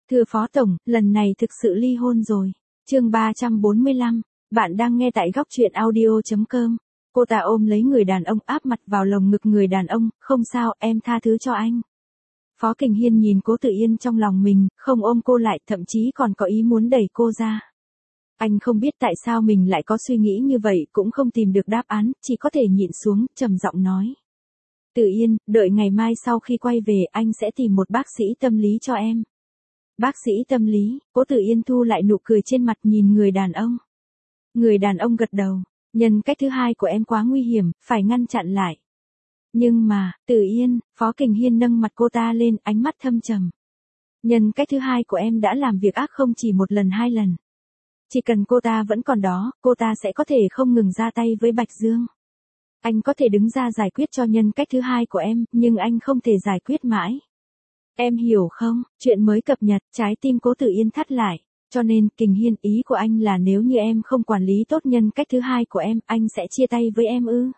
Thưa Phó Tổng, lần này thực sự ly hôn rồi. Chương 345, bạn đang nghe tại góc truyện audio.com. Cô ta ôm lấy người đàn ông áp mặt vào lồng ngực người đàn ông, không sao, em tha thứ cho anh. Phó Kình Hiên nhìn Cố Tự Yên trong lòng mình, không ôm cô lại, thậm chí còn có ý muốn đẩy cô ra. Anh không biết tại sao mình lại có suy nghĩ như vậy, cũng không tìm được đáp án, chỉ có thể nhịn xuống, trầm giọng nói. Tự Yên, đợi ngày mai sau khi quay về anh sẽ tìm một bác sĩ tâm lý cho em. Bác sĩ tâm lý, Cố Tự Yên thu lại nụ cười trên mặt nhìn người đàn ông. Người đàn ông gật đầu, nhân cách thứ hai của em quá nguy hiểm, phải ngăn chặn lại. Nhưng mà, Tự Yên, Phó Kình Hiên nâng mặt cô ta lên, ánh mắt thâm trầm. Nhân cách thứ hai của em đã làm việc ác không chỉ một lần hai lần. Chỉ cần cô ta vẫn còn đó, cô ta sẽ có thể không ngừng ra tay với Bạch Dương. Anh có thể đứng ra giải quyết cho nhân cách thứ hai của em, nhưng anh không thể giải quyết mãi. Em hiểu không, chuyện mới cập nhật, trái tim Cố Tự Yên thắt lại. Cho nên, Kình Hiên, ý của anh là nếu như em không quản lý tốt nhân cách thứ hai của em, anh sẽ chia tay với em ư?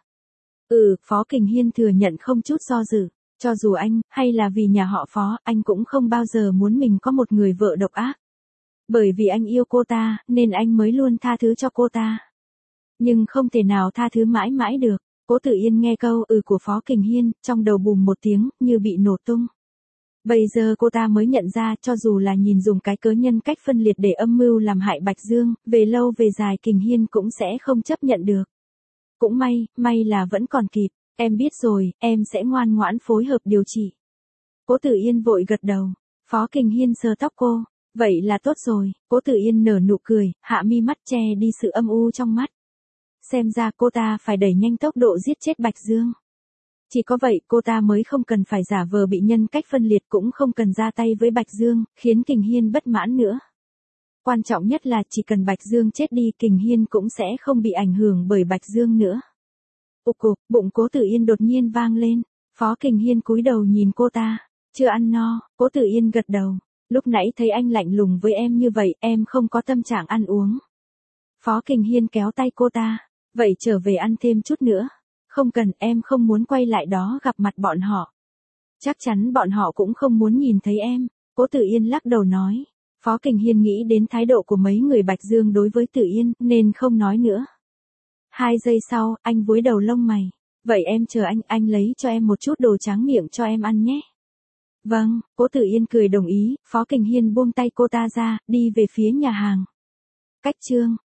Phó Kình Hiên thừa nhận không chút do dự. Cho dù anh, hay là vì nhà họ Phó, anh cũng không bao giờ muốn mình có một người vợ độc ác. Bởi vì anh yêu cô ta, nên anh mới luôn tha thứ cho cô ta. Nhưng không thể nào tha thứ mãi mãi được. Cố Tự Yên nghe câu của Phó Kình Hiên, trong đầu bùm một tiếng, như bị nổ tung. Bây giờ cô ta mới nhận ra, cho dù là nhìn dùng cái cớ nhân cách phân liệt để âm mưu làm hại Bạch Dương, về lâu về dài Kình Hiên cũng sẽ không chấp nhận được. Cũng may là vẫn còn kịp, em biết rồi, em sẽ ngoan ngoãn phối hợp điều trị. Cố Tự Yên vội gật đầu, Phó Kình Hiên sờ tóc cô, vậy là tốt rồi, Cố Tự Yên nở nụ cười, hạ mi mắt che đi sự âm u trong mắt. Xem ra cô ta phải đẩy nhanh tốc độ giết chết Bạch Dương. Chỉ có vậy cô ta mới không cần phải giả vờ bị nhân cách phân liệt, cũng không cần ra tay với Bạch Dương, khiến Kình Hiên bất mãn nữa. Quan trọng nhất là chỉ cần Bạch Dương chết đi, Kình Hiên cũng sẽ không bị ảnh hưởng bởi Bạch Dương nữa. Cục, bụng Cố Tự Yên đột nhiên vang lên, Phó Kình Hiên cúi đầu nhìn cô ta, chưa ăn no, Cố Tự Yên gật đầu, lúc nãy thấy anh lạnh lùng với em như vậy, em không có tâm trạng ăn uống. Phó Kình Hiên kéo tay cô ta, vậy trở về ăn thêm chút nữa. Không cần, em không muốn quay lại đó gặp mặt bọn họ. Chắc chắn bọn họ cũng không muốn nhìn thấy em. Cố Tự Yên lắc đầu nói. Phó Kình Hiên nghĩ đến thái độ của mấy người Bạch Dương đối với Tự Yên, nên không nói nữa. 2 giây sau, anh cúi đầu lông mày. Vậy em chờ anh lấy cho em một chút đồ tráng miệng cho em ăn nhé. Vâng, Cố Tự Yên cười đồng ý, Phó Kình Hiên buông tay cô ta ra, đi về phía nhà hàng. Cách chương